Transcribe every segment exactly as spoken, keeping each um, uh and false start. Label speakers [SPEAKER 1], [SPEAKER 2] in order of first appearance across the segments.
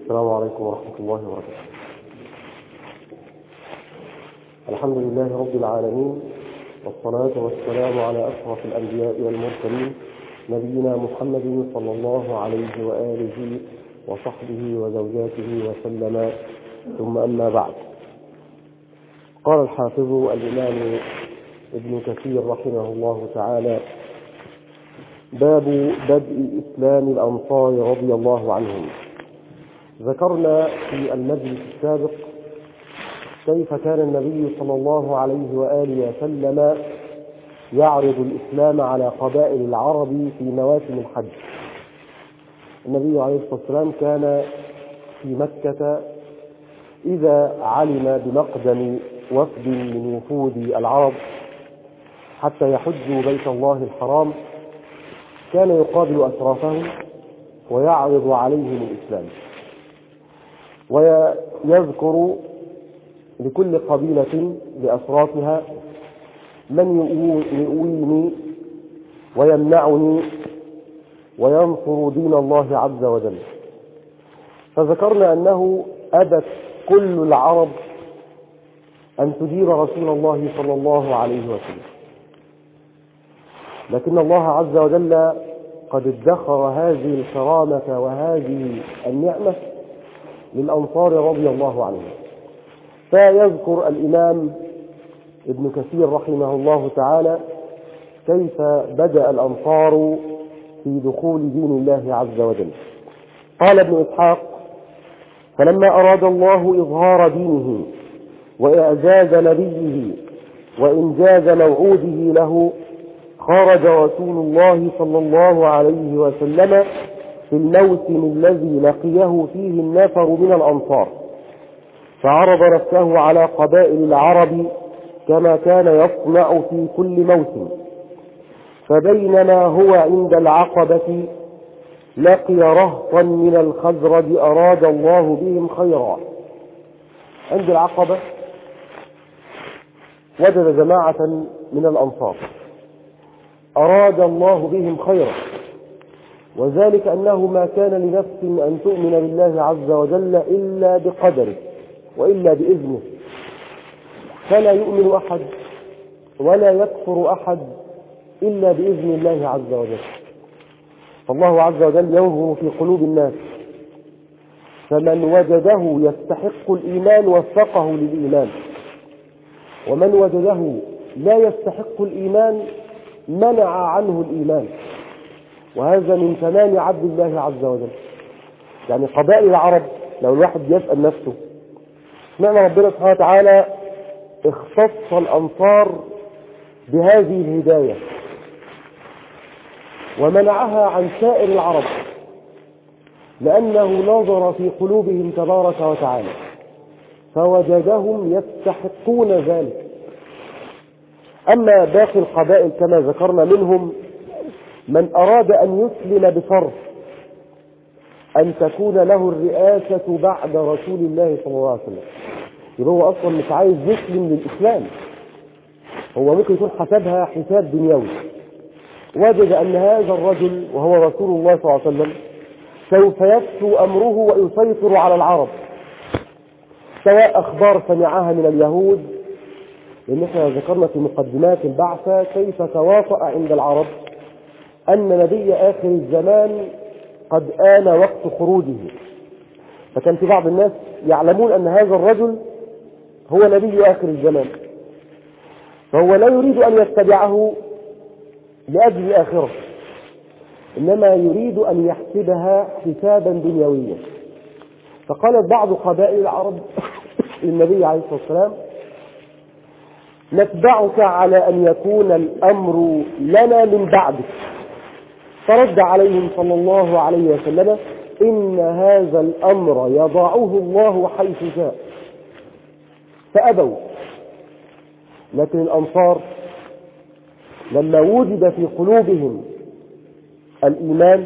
[SPEAKER 1] السلام عليكم ورحمة الله وبركاته. الحمد لله رب العالمين، والصلاة والسلام على أشرف الأنبياء والمرسلين، نبينا محمد صلى الله عليه وآله وصحبه وزوجاته وسلم، ثم أما بعد. قال الحافظ الإمام ابن كثير رحمه الله تعالى: باب بدء إسلام الأنصار رضي الله عنهم. ذكرنا في المجلس السابق كيف كان النبي صلى الله عليه وآله وسلم يعرض الإسلام على قبائل العرب في مواسم الحج. النبي عليه الصلاة والسلام كان في مكة إذا علم بمقدم وفد من وفود العرب حتى يحجوا بيت الله الحرام كان يقابل أشرافهم ويعرض عليهم الإسلام، ويذكر لكل قبيلة بأشرافها من يؤويني ويمنعني وينصر دين الله عز وجل. فذكرنا أنه أبت كل العرب أن تجيب رسول الله صلى الله عليه وسلم، لكن الله عز وجل قد ادخر هذه الكرامة وهذه النعمة للأنصار رضي الله عنهم. فيذكر الإمام ابن كثير رحمه الله تعالى كيف بدأ الأنصار في دخول دين الله عز وجل. قال ابن إسحاق: فلما أراد الله إظهار دينه وإعزاز نبيه وإنجاز موعوده له، خرج رسول الله صلى الله عليه وسلم في الموسم الذي لقيه فيه النفر من الأنصار، فعرض نفسه على قبائل العرب كما كان يصنع في كل موسم. فبينما هو عند العقبة لقي رهطا من الخزرج أراد الله بهم خيرا. عند العقبة وجد جماعة من الأنصار أراد الله بهم خيرا، وذلك أنه ما كان لنفس أن تؤمن بالله عز وجل إلا بقدره وإلا بإذنه، فلا يؤمن أحد ولا يكفر أحد إلا بإذن الله عز وجل. فالله عز وجل ينظر في قلوب الناس، فمن وجده يستحق الإيمان وفقه للإيمان، ومن وجده لا يستحق الإيمان منع عنه الإيمان. وهذا من تمام عدل الله عز وجل. يعني قبائل العرب لو الواحد يسأل نفسه معنى ربنا سبحانه وتعالى اختص الأنصار بهذه الهداية ومنعها عن سائر العرب، لأنه نظر في قلوبهم تبارك وتعالى فوجدهم يستحقون ذلك. أما باقي القبائل كما ذكرنا منهم من أراد أن يسلم بفرض أن تكون له الرئاسة بعد رسول الله صلى الله عليه وسلم، يبقى هو أصلا مش عايز يسلم للإسلام، هو ممكن يكون حسبها حساب دنيوي. وجد أن هذا الرجل وهو رسول الله صلى الله عليه وسلم سوف يفتو أمره ويسيطر على العرب، سواء أخبار سمعها من اليهود، لأن احنا ذكرنا في مقدمات البعثة كيف تواطأ عند العرب أن نبي آخر الزمان قد آن وقت خروجه، فكان في بعض الناس يعلمون أن هذا الرجل هو نبي آخر الزمان، فهو لا يريد أن يتبعه لأجل آخرة، إنما يريد أن يحسبها حسابا دنيويا. فقالت بعض قبائل العرب للنبي عليه الصلاة والسلام: نتبعك على أن يكون الأمر لنا من بعدك. فرد عليهم صلى الله عليه وسلم: إن هذا الأمر يضعه الله حيث شاء. فأبوا. لكن الأنصار لما وجد في قلوبهم الإيمان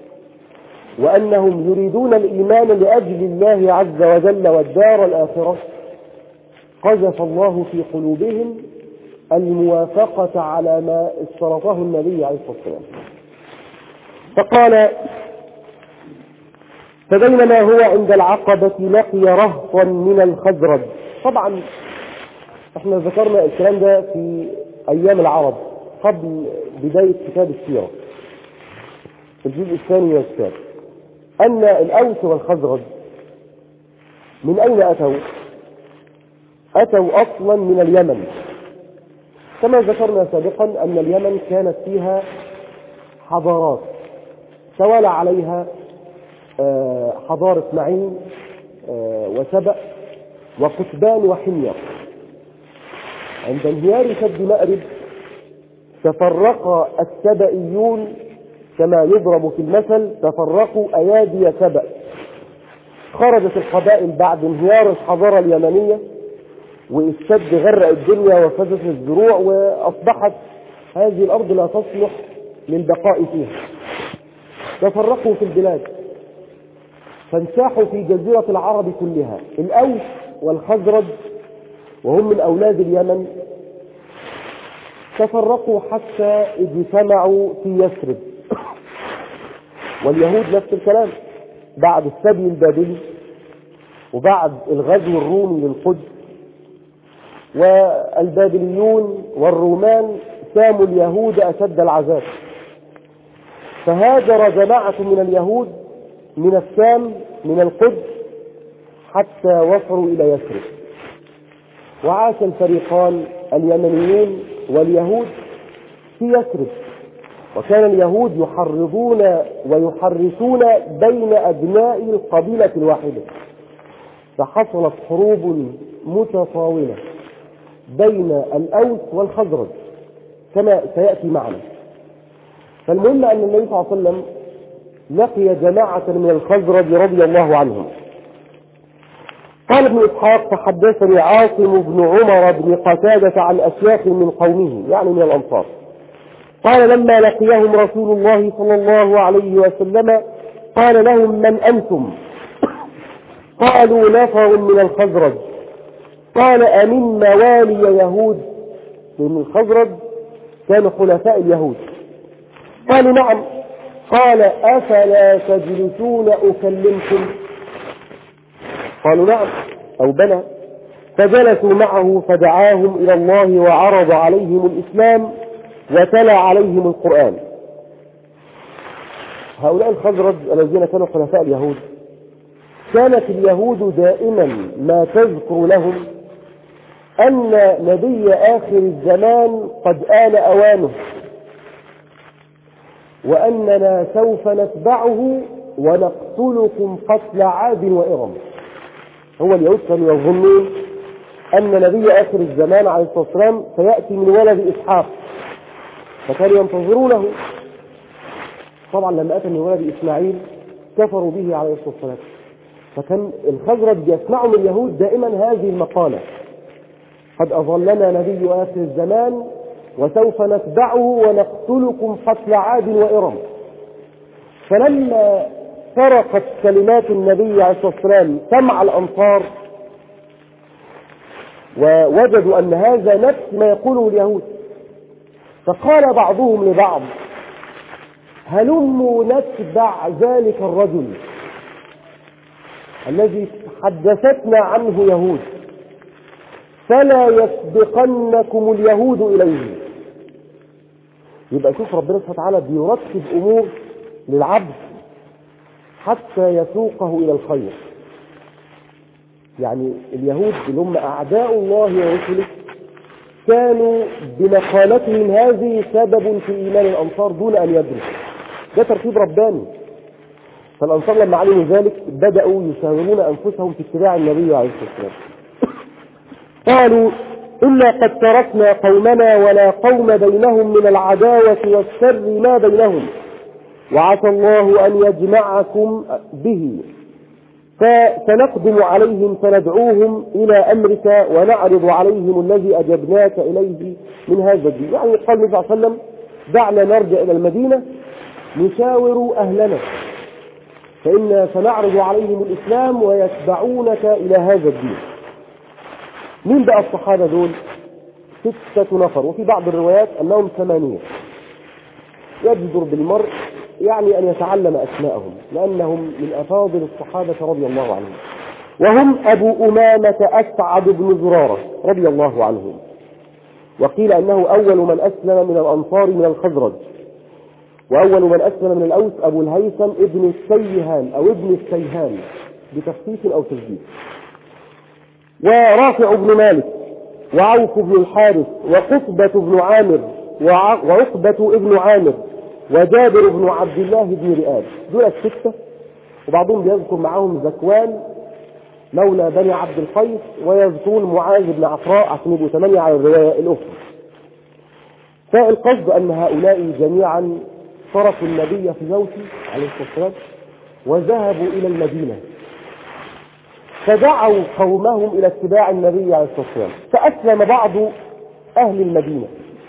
[SPEAKER 1] وأنهم يريدون الإيمان لأجل الله عز وجل والدار الآخرة، قذف الله في قلوبهم الموافقة على ما اشترطه النبي عليه الصلاة والسلام. فقال: فبينما هو عند العقبة لقي رهطا من الخزرج. طبعا احنا ذكرنا الكلام ده في ايام العرب قبل بداية كتاب السيرة في الجزء الثاني من الكتاب، ان الاوس والخزرج من اين اتوا؟ اتوا اصلا من اليمن، كما ذكرنا سابقا ان اليمن كانت فيها حضارات توالى عليها حضارة معين وسبأ وقتبان وحمير. عند انهيار سد مأرب تفرق السبئيون كما يضرب في المثل تفرقوا أيادي سبأ. خرجت القبائل بعد انهيار الحضارة اليمنية والسد غرق الدنيا وفسدت الزروع وأصبحت هذه الأرض لا تصلح للبقاء فيها، تفرقوا في البلاد فانساحوا في جزيرة العرب كلها. الأوس والخزرج وهم من أولاد اليمن تفرقوا حتى اجتمعوا في يثرب، واليهود نفس الكلام بعد السبي البابلي وبعد الغزو الرومي للقدس، والبابليون والرومان ساموا اليهود أشد العذاب، فهاجر جماعة من اليهود من الشام من القدس حتى وصلوا إلى يثرب، وعاش الفريقان اليمنيون واليهود في يثرب. وكان اليهود يحرضون ويحرسون بين أبناء القبيلة الواحدة، فحصلت حروب متطاولة بين الأوس والخزرج كما سيأتي معنا. فالمهم أن النبي صلى الله عليه وسلم لقي جماعة من الخزرج رضي الله عنهم. قال ابن إسحاق فحدثني عاصم بن عمر بن قتادة عن أشياخ من قومه يعني من الأنصار، قال لما لقيهم رسول الله صلى الله عليه وسلم قال لهم من أنتم؟ قالوا نفر من الخزرج. قال أمن موالي يهود؟ لأن الخزرج كانوا خلفاء اليهود. قالوا نعم. قال أفلا تجلسون أكلمكم؟ قالوا نعم أو بلى. فجلسوا معه فدعاهم إلى الله وعرض عليهم الإسلام وتلا عليهم القرآن. هؤلاء الخزرج الذين كانوا خلفاء اليهود كانت اليهود دائما ما تذكر لهم أن نبي آخر الزمان قد آل أوانه، وأننا سوف نتبعه ونقتلكم قتل عاد وإرم. هو اليهود كانوا يظنون أن نبي آخر الزمان عليه الصلاة والسلام سيأتي من ولد إسحاق، فكانوا ينتظرونه. طبعا لما أتى من ولد إسماعيل كفروا به عليه الصلاة والسلام، فكان الخزرج يسمعوا من اليهود دائما هذه المقالة: قد أظلنا نبي آخر الزمان وسوف نتبعه ونقتلكم قتل عاد وإرم. فلما فرقت كلمات النبي عليه الصلاة والسلام سمع الأنصار ووجدوا أن هذا نفس ما يقوله اليهود، فقال بعضهم لبعض: هلموا نتبع ذلك الرجل الذي حدثتنا عنه يهود فلا يسبقنكم اليهود إليه. يبقى شوف ربنا سبحانه وتعالى بيرتب أمور للعبد حتى يسوقه إلى الخير. يعني اليهود اللي هم أعداء الله ورسله كانوا بمقالتهم هذه سبب في إيمان الأنصار دون أن يدرك. ده ترتيب رباني. فالأنصار لما علموا ذلك بدأوا يشاورون أنفسهم في اتباع النبي عليه الصلاة والسلام. قالوا: إلا قد تركنا قومنا ولا قوم بينهم من العداوة والشر ما بينهم، وعسى الله أن يجمعكم به، فسنقدم عليهم فندعوهم إلى أمرك ونعرض عليهم الذي أجبناك إليه من هذا الدين. يعني قال النبي صلى الله عليه وسلم: دعنا نرجع إلى المدينة نشاور أهلنا، فإنا سنعرض عليهم الإسلام ويتبعونك إلى هذا الدين. مين بقى الصحابة دول؟ ستة نفر، وفي بعض الروايات أنهم ثمانية. يجدر بالمرء يعني أن يتعلم أسماءهم لأنهم من أفاضل الصحابة رضي الله عنهم، وهم أبو أمامة أسعد بن زرارة رضي الله عنهم، وقيل أنه أول من أسلم من الأنصار من الخزرج، وأول من أسلم من الأوس أبو الهيثم ابن السيهان أو ابن السيهان بتخفيف أو تشديد، ورافع بن مالك وعوف بن الحارث وقطبة بن عامر وعقبة ابن عامر وجابر بن عبد الله بن رئاب. دول الستة، وبعضهم بيذكر معهم زكوان مولى بني عبد القيس، ويذكرون معاذ بن عفراء عشان يبقوا ثمانية على الرواية الأخرى. فالقصد أن هؤلاء جميعا تركوا النبي في موته عليه الصلاة والسلام وذهبوا إلى المدينة، فدعوا قومهم إلى اتباع النبي عليه الصلاة والسلام، فأسلم بعض أهل المدينة،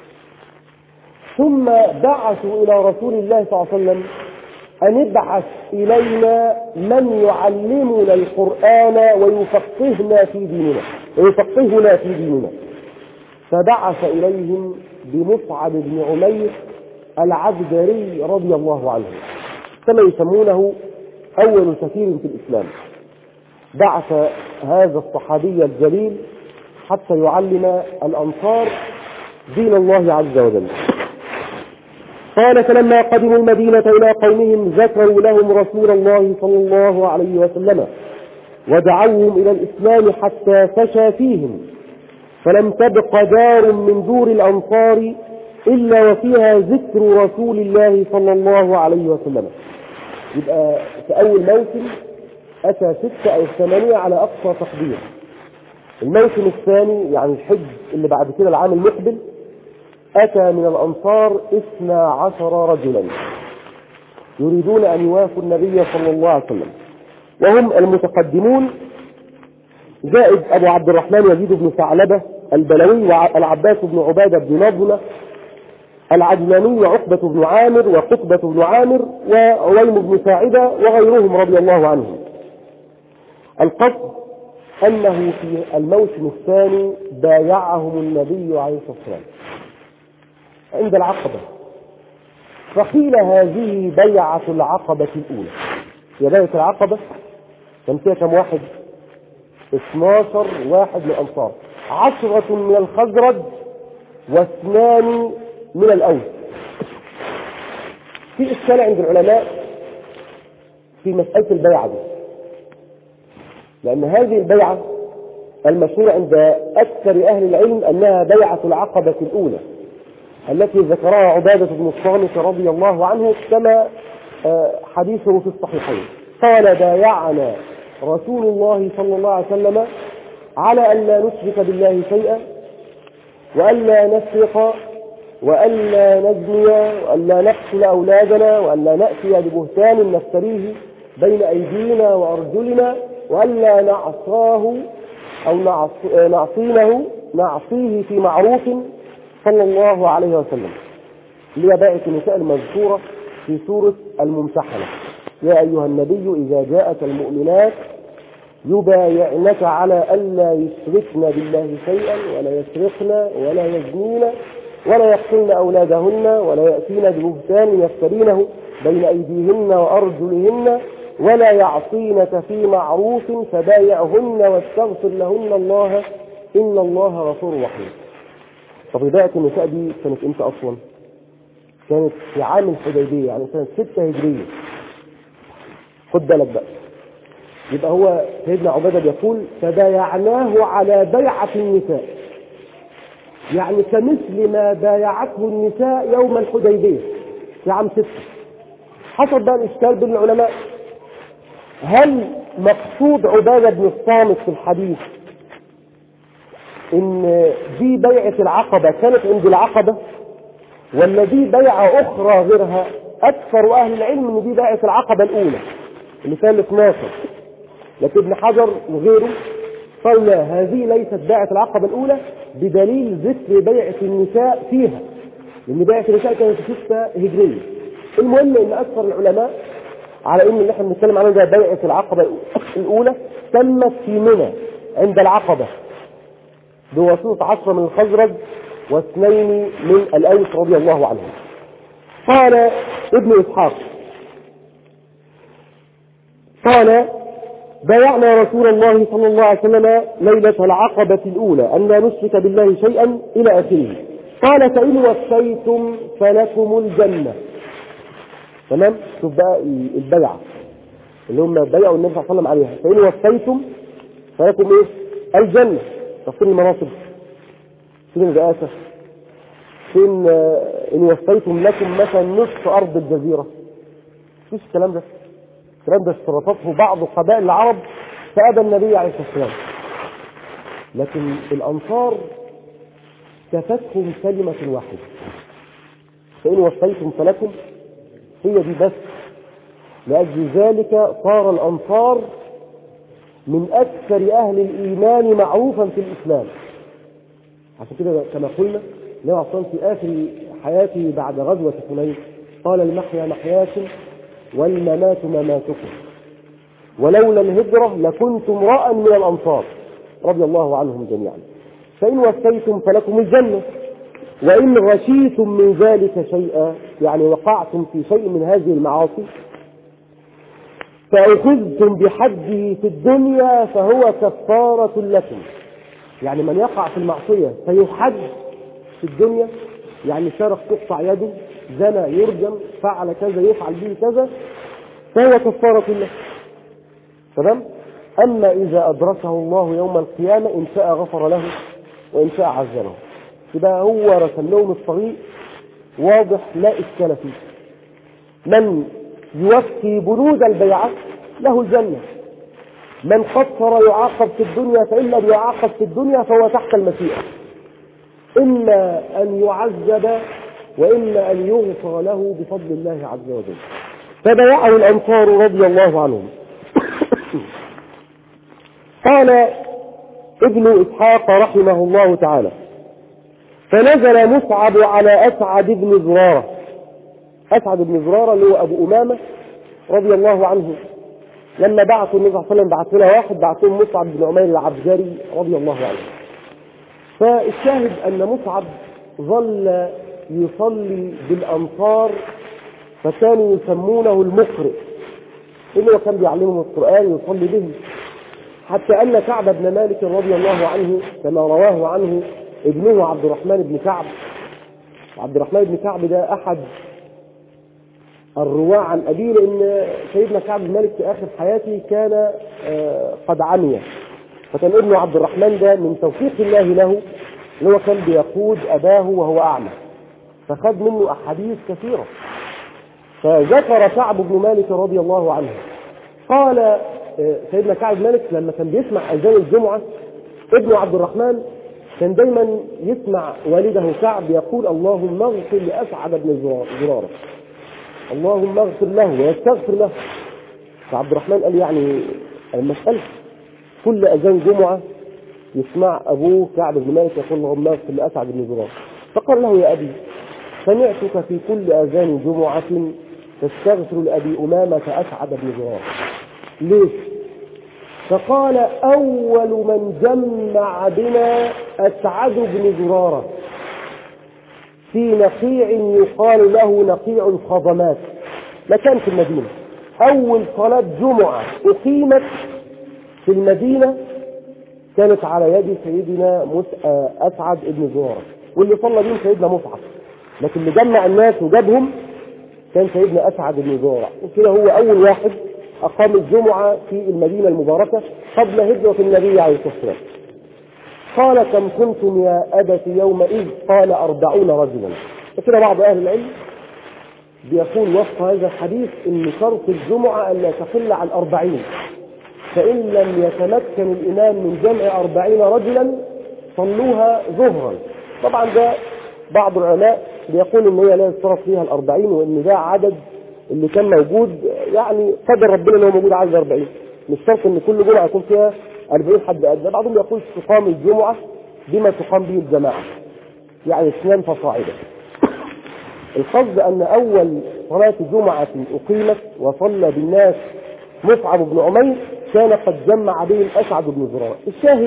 [SPEAKER 1] ثم بعثوا إلى رسول الله صلى الله عليه وسلم أن ابعث إلينا من يعلمنا القرآن ويفقهنا في ديننا ويفقهنا في ديننا فبعث إليهم بمصعب بن عمير العبدري رضي الله عنه، كما يسمونه أول سفير في الإسلام. بعث هذا الصحابي الجليل حتى يعلم الأنصار دين الله عز وجل. قال: فلما قدموا المدينة إلى قومهم ذكروا لهم رسول الله صلى الله عليه وسلم ودعوهم إلى الإسلام حتى فشى فيهم، فلم تبق دار من دور الأنصار إلا وفيها ذكر رسول الله صلى الله عليه وسلم. يبقى في أول موسم أتى ستة أو ثمانية على أقصى تقدير. الموسم الثاني يعني الحج اللي بعد كده العام المقبل أتى من الأنصار اثنى عشر رجلا يريدون أن يوافوا النبي صلى الله عليه وسلم، وهم المتقدمون زائد أبو عبد الرحمن يزيد بن ثعلبة البلوي والعباس بن عبادة بن نضلة العدلاني وعقبة بن عامر وقطبة بن عامر وعويم بن ساعدة وغيرهم رضي الله عنهم. القصد أنه في الموسم الثاني بايعهم النبي عليه الصلاة والسلام عند العقبة، فقيل هذه بيعة العقبة الأولى. هي بيعة العقبة كان فيها كم واحد؟ اثناشر واحد من الأنصار، عشرة من الخزرج واثنان من الأوس. في إشكال عند العلماء في مسألة البيعة دي، لأن هذه البيعة المشهورة عند أكثر أهل العلم أنها بيعة العقبة الأولى التي ذكرها عبادة بن الصامت رضي الله عنه كما حديثه في الصحيحين. قال: بايعنا رسول الله صلى الله عليه وسلم على أن لا نشرك بالله شيئا وأن لا نسرق وأن لا نزني وأن لا نقتل أولادنا وأن لا نأتي ببهتان نفتريه بين أيدينا وأرجلنا وأن لا نعصاه أو نعصينه نعصيه في معروف صلى الله عليه وسلم. اللي هي بيعة النساء المذكورة في سورة الممتحنة: يا أيها النبي إذا جاءك المؤمنات يبايعنك على ألا يشركن بالله شيئا ولا يسرقن ولا يزنين ولا يقتلن أولادهن ولا يأتين ببهتان يفترينه بين أيديهن وأرجلهن ولا يعصينك في معروف فبايعهن واستغفر لهن الله إن الله غفور رحيم. طب بيعة النساء دي كانت امتى أصلا؟ كانت في عام الحديبية، يعني سنة ستة هجرية. خد بالك بقى، يبقى هو سيدنا عبادة بيقول: فبايعناه على بيعة النساء، يعني كمثل ما بايعته النساء يوم الحديبية في عام ستة. حصل بقى الإشكال بين العلماء: هل مقصود عبادة بن الصامت في الحديث إن دي بيعة العقبة كانت عند العقبة، ولا دي بيعة أخرى غيرها؟ أكثر أهل العلم إن دي بيعة العقبة الأولى اللي كان اثناشر، لكن ابن حجر وغيره قال لا، هذه ليست بيعة العقبة الأولى بدليل ذكر بيعة النساء فيها، لأن بيعة النساء كانت في ستة هجرية. المهم إن أكثر العلماء على إن اللي احنا بنتكلم عنه ده بيعة العقبة الأولى تمت في منى عند العقبة بواسطة عشرة من الخزرج واثنين من الأوس رضي الله عنهم. قال ابن إسحاق: قال بايعنا رسول الله صلى الله عليه وسلم ليلة العقبة الأولى أن لا نشرك بالله شيئا إلى آخره. قال فإن وفيتم فلكم الجنة. تمام؟ شوف بقى البيعة اللي هم بيعوا النبي صلى الله عليه وسلم عليها، فإن وفيتم فلكم إيه؟ الجنة. طب فين المناصب؟ فين الرئاسة؟ فين إن وفيتم لكم مثلا نصف أرض الجزيرة؟ مفيش الكلام ده. الكلام ده اشترطته بعض قبائل العرب فأبى النبي عليه الصلاة والسلام. لكن الأنصار كفتهم كلمة واحدة، فإن وفيتم فلكم، هي دي بس. لأجل ذلك صار الأنصار من أكثر أهل الإيمان معروفا في الإسلام. عشان كده كما قلنا النبي عليه الصلاة والسلام في آخر حياته بعد غزوة حنين قال المحيا محياكم والممات مماتكم ولولا الهجرة لكنت امرأ من الأنصار رضي الله عنهم جميعا. فإن وفيتم فلكم الجنة وإن غشيتم من ذلك شيئا، يعني وقعتم في شيء من هذه المعاصي فأخذتم بحده في الدنيا فهو كفارة لكم. يعني من يقع في المعصية فيحد في الدنيا، يعني سرق تقطع يده، زنى يرجم، فعل كذا يفعل به كذا، فهو كفارة له. تمام؟ أما إذا أدركه الله يوم القيامة إن شاء غفر له وإن شاء عذبه. يبقى هو رسم لهم الطريق واضح لا إشكال فيه. من يوفي بنود البيعة له الجنة، من قصر يعاقب في الدنيا، فإن لم يعاقب في الدنيا فهو تحت المشيئة، إما أن يعذب وإما أن يغفر له بفضل الله عز وجل. فبايعه الأنصار رضي الله عنهم. قال ابن إسحاق رحمه الله تعالى فنزل مصعب على أسعد بن زرارة. أسعد بن زرارة اللي هو أبو أمامة رضي الله عنه، لما بعثوا النبي صلى الله عليه وسلم بعث له واحد، بعثهم مصعب بن عمير العبجري رضي الله عنه. فالشاهد أن مصعب ظل يصلي بالأنصار فكانوا يسمونه المقرئ، إنه كان بيعلمهم القرآن يصلي به، حتى أن كعب بن مالك رضي الله عنه كما رواه عنه ابنه عبد الرحمن بن كعب. عبد الرحمن بن كعب ده أحد الرواة عن أبيه، لأن سيدنا كعب بن مالك في آخر حياته كان قد عمي، فكان ابنه عبد الرحمن ده من توفيق الله له اللي هو كان بيقود أباه وهو أعمى، فخذ منه أحاديث كثيرة. فذكر كعب بن مالك رضي الله عنه قال سيدنا كعب بن مالك لما كان بيسمع أذان الجمعة ابنه عبد الرحمن كان دايما يسمع والده كعب يقول اللهم اغفر لأسعد بن زرارة، اللهم اغفر له ويستغفر له. فعبد الرحمن قال يعني المسألة كل أذان جمعة يسمع أبوه كعب بن مالك يقول اللهم اغفر لأسعد بن زرارة. فقال له يا أبي سمعتك في كل أذان جمعة تستغفر لأبي أمامة أسعد بن زرارة، ليش؟ فقال أول من جمع بنا أسعد بن زرارة في نقيع يقال له نقيع الخضمات، مكان في المدينة. أول صلاة جمعة أقيمت في المدينة كانت على يد سيدنا أسعد بن زرارة، واللي صلى بهم سيدنا مصعب، لكن اللي جمع الناس وجابهم كان سيدنا أسعد بن زرارة. وكده هو أول واحد أقام الجمعة في المدينة المباركة قبل هجرة النبي عليه الصلاة والسلام. قال كم كنتم يا أبت يومئذ؟ قال أربعون رجلا. فكده بعض أهل العلم بيقول وفق هذا الحديث إن شرط الجمعة أن لا تقل عن أربعين، فإن لم يتمكن الإمام من جمع أربعين رجلا صلوها ظهرا. طبعا ده بعض العلماء بيقول إن هي لا يشترط فيها الأربعين، وإن ده عدد اللي كان موجود، يعني قدر ربنا إنه موجود عدد أربعين، مش شرط إن كل جمعة يكون فيها أربعين حد أدنى. بعضهم يقول تقام الجمعة بما تقام به الجماعة، يعني اثنان فصاعدا. القصد أن أول صلاة جمعة أقيمت وصلى بالناس مصعب بن عمير كان قد جمع بهم أسعد بن زرارة. الشاهد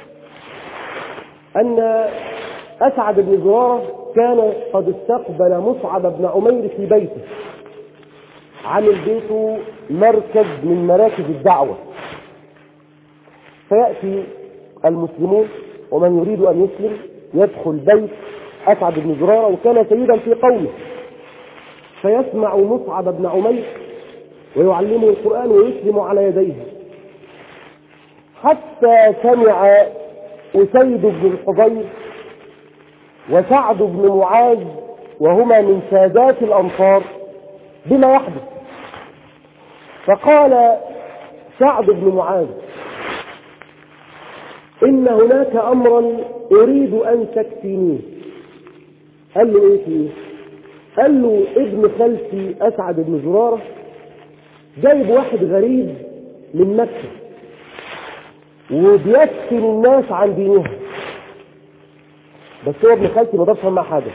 [SPEAKER 1] أن أسعد بن زرارة كان قد استقبل مصعب بن عمير في بيته، عامل بيته مركز من مراكز الدعوة، فيأتي المسلمون ومن يريد أن يسلم يدخل بيت أسعد بن زرارة، وكان سيدا في قومه، فيسمع مصعب بن عمير ويعلمه القرآن ويسلم على يديه، حتى سمع أسيد بن الحضير وسعد بن معاذ وهما من سادات الأنصار بما يحدث. فقال سعد بن معاذ: إن هناك أمرا أريد أن تكفينيه. قال له إيه فيه؟ قال له ابن خالتي أسعد بن زرارة جايب واحد غريب من مكة وبيفتن الناس عن دينها، بس هو ابن خالتي ما ضربش مع حاجة،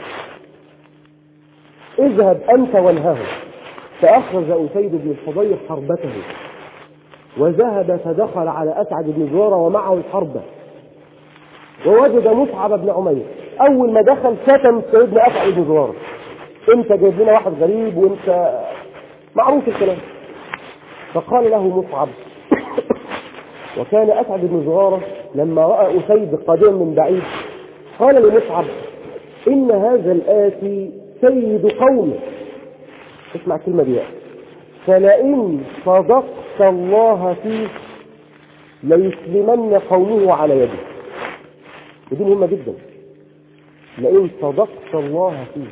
[SPEAKER 1] اذهب أنت وانهاه. فأخرج أسيد بن الحضير حربته وذهب فدخل على أسعد بن زرارة ومعه الحربة، ووجد مصعب بن عمير. أول ما دخل شتم سيدنا أسعد بن زرارة: أنت جايب لنا واحد غريب وأنت معروف الكلام. فقال له مصعب وكان أسعد بن زرارة لما رأى أسيد قادما من بعيد قال لمصعب: إن هذا الآتي سيد قومه، اسمع الكلمة دي، فلئن صدقت الله فيه ليسلمن قومه على يده. ودي مهمة جدا، لئن صدقت الله فيه،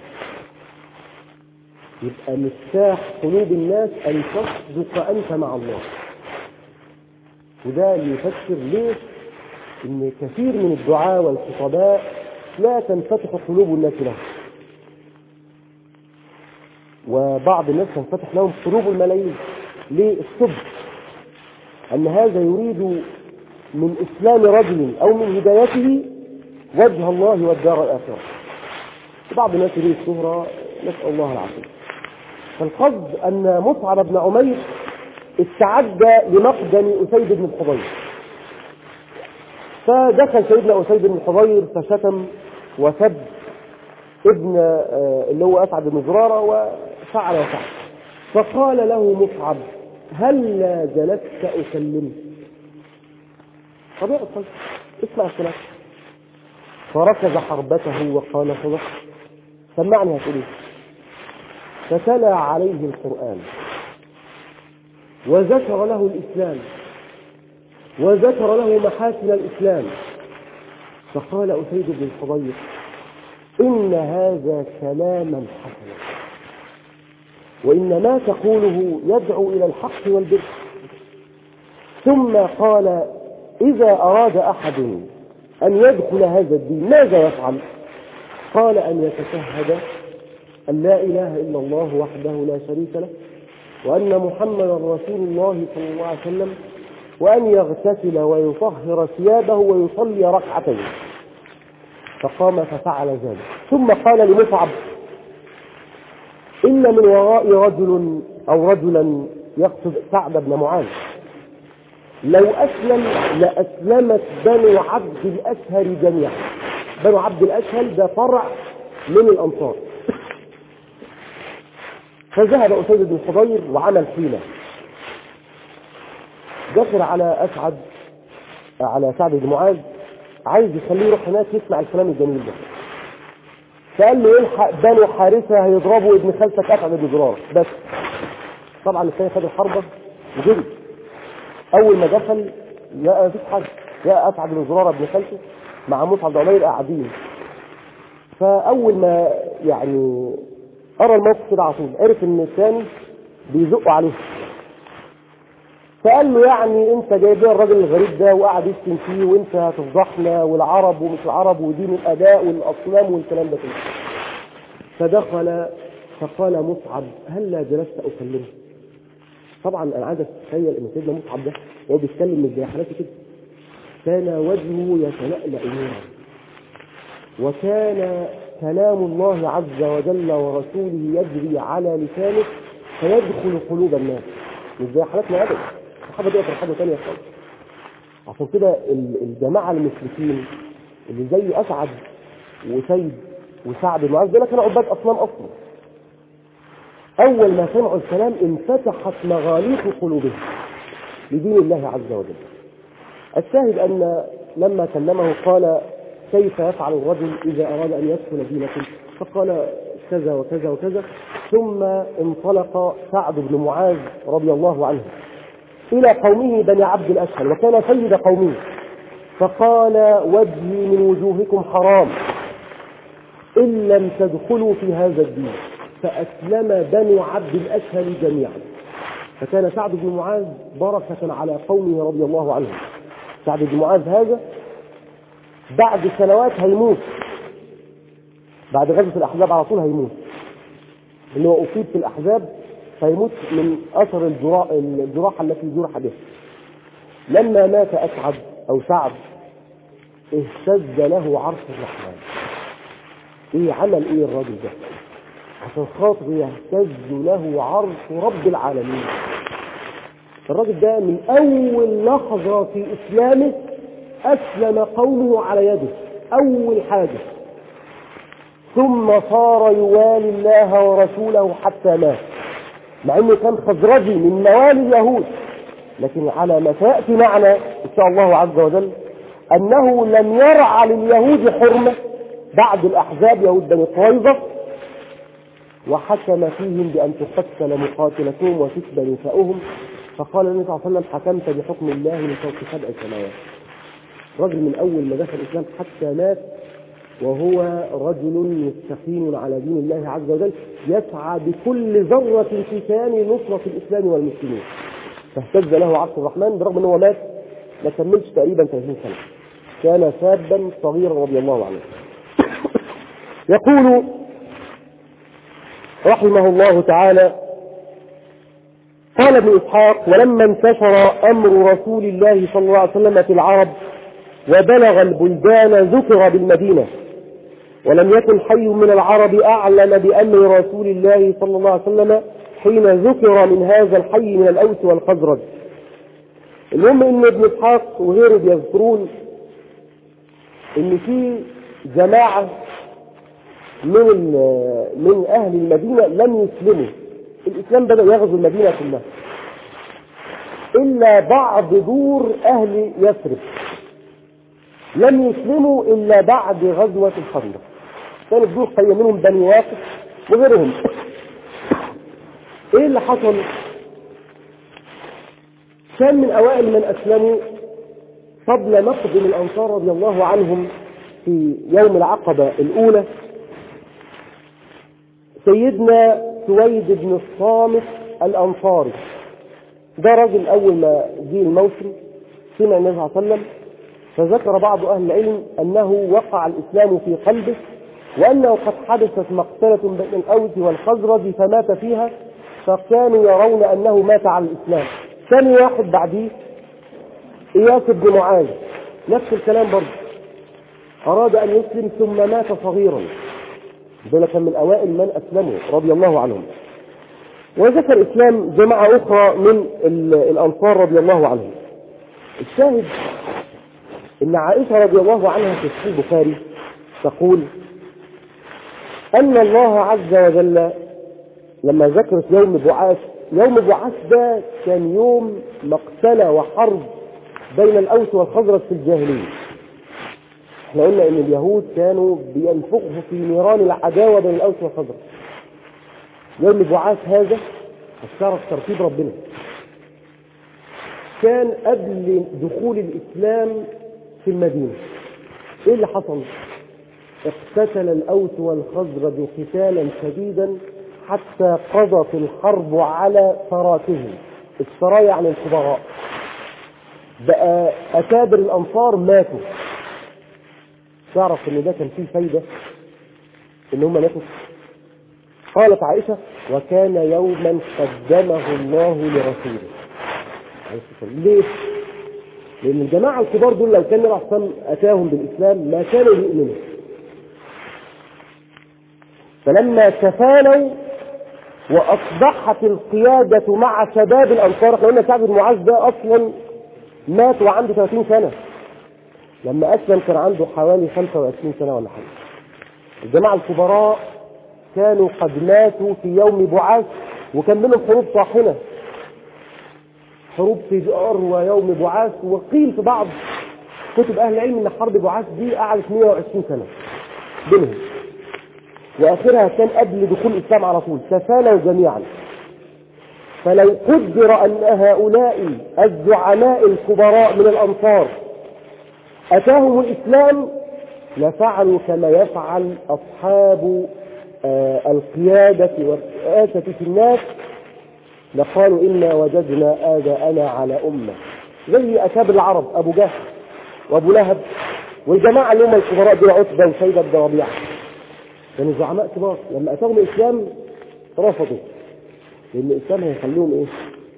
[SPEAKER 1] يبقى مفتاح قلوب الناس أن تصدق أنت مع الله. وده اللي يفسر ليه إن كثير من الدعاء والخطباء لا تنفتح قلوب الناس لهم، وبعض الناس تنفتح لهم قلوب الملايين. ليه؟ الصدق، أن هذا يريد من إسلام رجل أو من هدايته وجه الله والدار الآخرة. بعض الناس يريد الشهرة، نسأل الله العافية. فالقصد أن مصعب بن عمير استعد لمقدم أسيد بن الحضير، فدخل سيدنا أسيد بن الحضير فشتم وسب ابن اللي هو أسعد بن زرارة وفعل وفعل. فقال له مصعب: هل لا جلست أكلمك؟ طبيعي الصوت، اسمع الكلام. فركز حربته وقال: صدق، سمعني هتقول ايه. فتلا عليه القرآن وذكر له الإسلام وذكر له محاسن الإسلام. فقال أسيد بن الحضير: إن هذا كلاما حسنا، وإن ما تقوله يدعو إلى الحق والبر. ثم قال: إذا أراد أحد أن يدخل هذا الدين ماذا يفعل؟ قال: أن يتشهد أن لا إله إلا الله وحده لا شريك له وأن محمدا رسول الله صلى الله عليه وسلم، وأن يغتسل ويطهر ثيابه ويصلي ركعتين. فقام ففعل ذلك. ثم قال لمصعب: إن من وراء رجل أو رجلا، يقصد سعد بن معاذ، لو أسلم لأسلمت بنو عبد الأشهل جميعا. بنو عبد الأشهل ده فرع من الأنصار. فذهب أسيد بن الحضير وعمل حيلة، دخل على أسعد على سعد بن معاذ، عايز يخليه يروح هناك يسمع الكلام الجميل ده. فقال له: الحق بنو حارثة هيضربوا ابن خالتك أسعد بن زرارة. بس طبعا الثاني خد الحربة وجري. أول ما دخل لقى مفيش حاجة، لقى أسعد بن زرارة ابن خالته مع مصعب بن عمير قاعدين. فأول ما يعني أرى الموقف كده على طول عرف إن الثاني بيزقوا عليه. فقال له: يعني انت جايب لي الراجل الغريب ده وقاعد يشتم فيه وانت هتفضحنا والعرب ومش العرب ودين الاداء والاصنام والكلام ده كله. فدخل فقال مصعب: هل لا جلست اكلمه؟ طبعا انا عايز اتخيل ان سيدنا مصعب ده وهو بيتكلم من زي حالته كده كان وجهه يتلألأ نورا، وكان كلام الله عز وجل ورسوله يجري على لسانه فيدخل قلوب الناس، مش زي حالتنا ابدا. الصحابه دي حاجه ثانيه خالص. عشان كده الجماعه المشركين اللي زي اسعد وسيد وسعد بن معاذ دول كانوا عباد اصنام اصلا. أول ما سمعوا الكلام انفتحت مغاليق قلوبهم لدين الله عز وجل. الشاهد أن لما كلمه قال كيف يفعل الرجل إذا أراد أن يدخل دينكم؟ فقال كذا وكذا وكذا. ثم انطلق سعد بن معاذ رضي الله عنه إلى قومه بني عبد الأشهل، وكان سيد قومه، فقال وجهي من وجوهكم حرام إن لم تدخلوا في هذا الدين. فأسلم بنو عبد الأشهل جميعا. فكان سعد بن معاذ بركة على قومه رضي الله عنه. سعد بن معاذ هذا بعد سنوات هيموت، بعد غزوة الأحزاب على طول هيموت، اللي هو أصيب في الأحزاب فيموت من أثر الجراحة التي جرح بها. لما مات أسعد أو سعد اهتز له عرش الرحمن. إيه عمل إيه الراجل ده عشان خاطر يهتز له عرش رب العالمين؟ الراجل ده من أول لحظة في إسلامه أسلم قومه على يده أول حاجة، ثم صار يوالي الله ورسوله حتى مات، مع أنه كان خزرجي من موالي اليهود. لكن على ما سيأتي معنا إن شاء الله عز وجل أنه لم يرعى لليهود حرمة بعد الأحزاب، يهود بني قريظة، وحكم فيهم بأن تقتل مقاتلتهم وتسبى نساؤهم. فقال النبي صلى الله عليه وسلم حكمت بحكم الله من فوق سبع سماوات. رجل من أول ما دخل الإسلام حتى مات وهو رجل مستقيم على دين الله عز وجل، يسعى بكل ذرة في كيانه لنصرة الإسلام والمسلمين. فاهتز له عرش الرحمن برغم أنه مات ما كملش تقريبا ثلاثين سنة، كان شابا صغيرا رضي الله عنه. يقول رحمه الله تعالى قال ابن إسحاق ولما انتشر أمر رسول الله صلى الله عليه وسلم في العرب وبلغ البلدان ذكر بالمدينة، ولم يكن حي من العرب أعلم بأمر رسول الله صلى الله عليه وسلم حين ذكر من هذا الحي من الأوس والخزرج. المهم ان ابن إسحاق وغيره بيذكرون ان في جماعة من من أهل المدينة لم يسلموا. الإسلام بدأ يغزو المدينة كلها إلا بعض دور أهل يثرب لم يسلموا إلا بعد غزوة الخندق. كانت دور قيم منهم بني واقف وغيرهم. إيه اللي حصل؟ كان من أوائل من أسلموا قبل مقدم الأنصار رضي الله عنهم في يوم العقبة الأولى سيدنا سويد بن الصامت الأنصاري. ده راجل أول ما جه الموسم سمع النبي صلى الله عليه وسلم، فذكر بعض أهل العلم أنه وقع الإسلام في قلبه، وأنه قد حدثت مقتلة بين الأوس والخزرج فمات فيها، فكانوا يرون أنه مات على الإسلام. ثاني واحد بعديه إياس بن معاذ نفس الكلام برضه، أراد أن يسلم ثم مات صغيرا. دول كان من أوائل من أسلموا رضي الله عنهم. وذكر إسلام جماعة أخرى من الأنصار رضي الله عنهم. الشاهد إن عائشة رضي الله عنها في صحيح البخاري تقول أن الله عز وجل لما ذكرت يوم بعاث، يوم بعاث ده كان يوم مقتلة وحرب بين الأوس والخزرج في الجاهلية. احنا قلنا ان اليهود كانوا بينفقوا في نيران العداوة بين الأوس والخزرج. يوم بعاث هذا اشترك ترتيب ربنا، كان قبل دخول الإسلام في المدينة. ايه اللي حصل؟ اقتتل الأوس والخزرج قتالا شديدا حتى قضت الحرب على سراتهم. السرايا عن الكبراء، بقى أكابر الأنصار ماتوا. تعرف ان ده كان فيه فايدة ان هم ماتوا. قالت عائشة وكان يوما قدمه الله لرسوله. ليه؟ لأن الجماعة الكبار دول لو كان الأحسن أتاهم بالإسلام ما كانوا يؤمنوا. فلما تفانوا وأصبحت القيادة مع شباب الأنصار، احنا قلنا سعد بن معاذ ده أصلا مات وعنده ثلاثين سنة، لما أسلم كان عنده حوالي خمسة وعشرين سنة ولا حاجة. الجماعة الكبراء كانوا قد ماتوا في يوم بعاث، وكان منهم حروب طاحنة، حروب فجار ويوم بعاث. وقيل في بعض كتب أهل العلم أن حرب بعاث دي قعدت مئة وعشرين سنة بينهم، وآخرها كان قبل دخول الإسلام على طول، تفانوا جميعا. فلو قدر أن هؤلاء الزعماء الكبراء من الأنصار أتاهم الإسلام لفعلوا كما يفعل أصحاب آه القيادة والرئاسة في الناس، لقالوا إنا وجدنا آباءنا على أمة، زي أكابر العرب أبو جهل وأبو لهب والجماعة اللي هم الكبراء دول، عتبة وشيبة بن ربيعة، كانوا زعماء كبار. لما أتاهم الإسلام رفضوا، لأن الإسلام هيخليهم إيه؟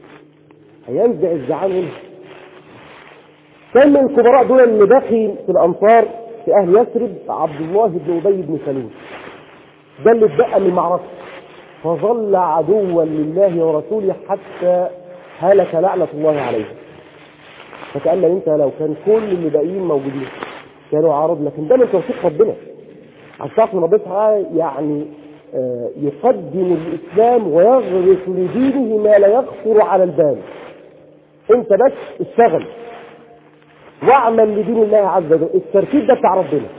[SPEAKER 1] هينزع الزعام منهم. كان من الكبراء دول اللي بقي في الأنصار في أهل يثرب عبد الله بن أبي بن سلول، ده اللي اتبقى من المعركة، فظل عدوا لله ورسوله حتى هلك لعنة الله عليه. فتأمل انت لو كان كل اللي باقيين موجودين كانوا عارض، لكن ده من توفيق ربنا. عشان تعرف ان ربنا يعني آه يقدم الاسلام ويغرس لدينه ما لا يخطر على البال. انت بس اشتغل واعمل لدين الله عز وجل، الترتيب ده بتاع ربنا.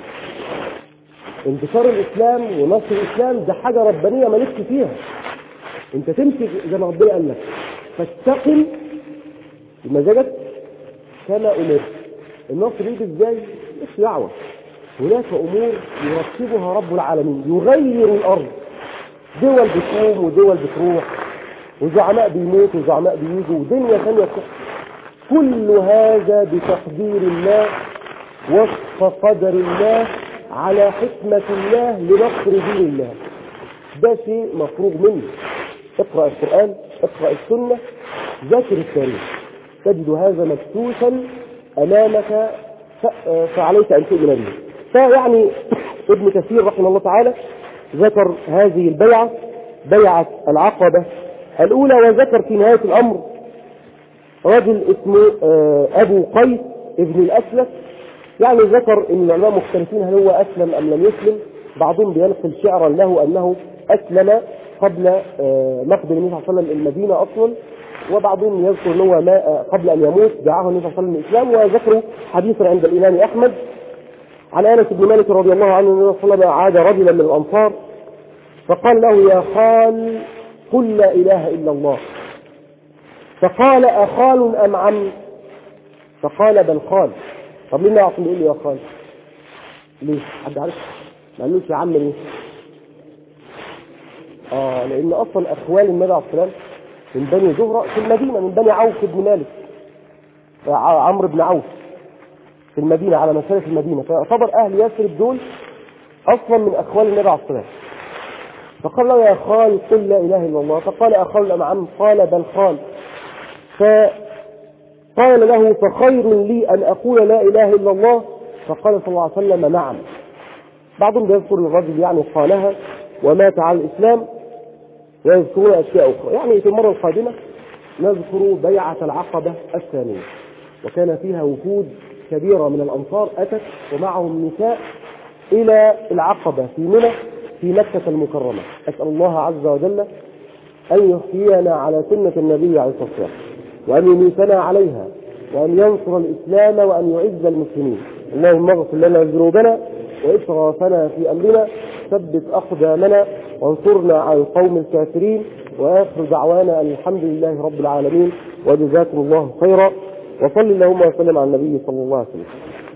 [SPEAKER 1] انتشار الاسلام ونصر الاسلام ده حاجه ربانيه مالكش فيها، انت تمسك زي ما ربنا قال لك، فاستقم بمزاجك كما امرت. النصر يجي ازاي؟ مش دعوه، هناك امور يرتبها رب العالمين، يغير الارض، دول بتقوم ودول بتروح، وزعماء بيموتوا وزعماء بيجوا، ودنيا ثانيه بتحصل. كل هذا بتقدير الله وفق قدر الله على حكمة الله لنصر دين الله. ده شيء مفروغ منه. اقرأ القرآن، اقرأ السنة، ذاكر التاريخ، تجد هذا مكتوشا أمامك، فعليك أن تؤمن به. فيعني ابن كثير رحمه الله تعالى ذكر هذه البيعة، بيعة العقبة الأولى، وذكر في نهاية الأمر رجل اسمه أبو قيس ابن الأسلف. يعني ذكر ان العلماء مختلفين هل هو اسلم ام لم يسلم، بعضهم بينقل شعرا له انه اسلم قبل مقدم النبي صلى الله عليه وسلم المدينه اصلا، وبعضهم يذكر ان هو ما قبل ان يموت دعاه النبي صلى الله عليه وسلم الاسلام. وذكروا حديثا عند الامام احمد عن انس بن مالك رضي الله عنه ان النبي صلى الله عليه وسلم عاد رجلا من الانصار فقال له يا خال قل لا اله الا الله، فقال اخال ام عم؟ فقال بل خال. طب ليه ما يعطي يقول لي يا خال؟ ليه؟ حد عارف؟ ما قالوش يا عم ليه؟ اه لان اصلا اخوال النبي عليه الصلاه والسلام من بني زهره في المدينه، من بني عوف بن مالك، عمرو بن عوف في المدينه على مسافه المدينه، فيعتبر اهل يثرب دول اصلا من اخوال النبي عليه الصلاه والسلام. فقال له يا خال قل لا اله الا الله، فقال اخال ام عم؟ قال بل خال. فقال له فخير لي ان اقول لا اله الا الله؟ فقال صلى الله عليه وسلم نعم. بعضهم بيذكر الرجل يعني قالها ومات على الاسلام، ويذكرون اشياء اخرى. يعني في المره القادمه نذكر بيعه العقبه الثانيه، وكان فيها وفود كبيره من الانصار اتت ومعهم نساء الى العقبه في منى في مكه المكرمه. اسال الله عز وجل ان يحيينا على سنه النبي عليه الصلاه والسلام، وان يميتنا عليها، وان ينصر الاسلام، وان يعز المسلمين. اللهم اغفر لنا ذنوبنا واسرافنا في امرنا، ثبت اقدامنا وانصرنا على القوم الكافرين. واخر دعوانا ان الحمد لله رب العالمين، وجزاكم الله خيرا، وصل اللهم وسلم على النبي صلى الله عليه وسلم.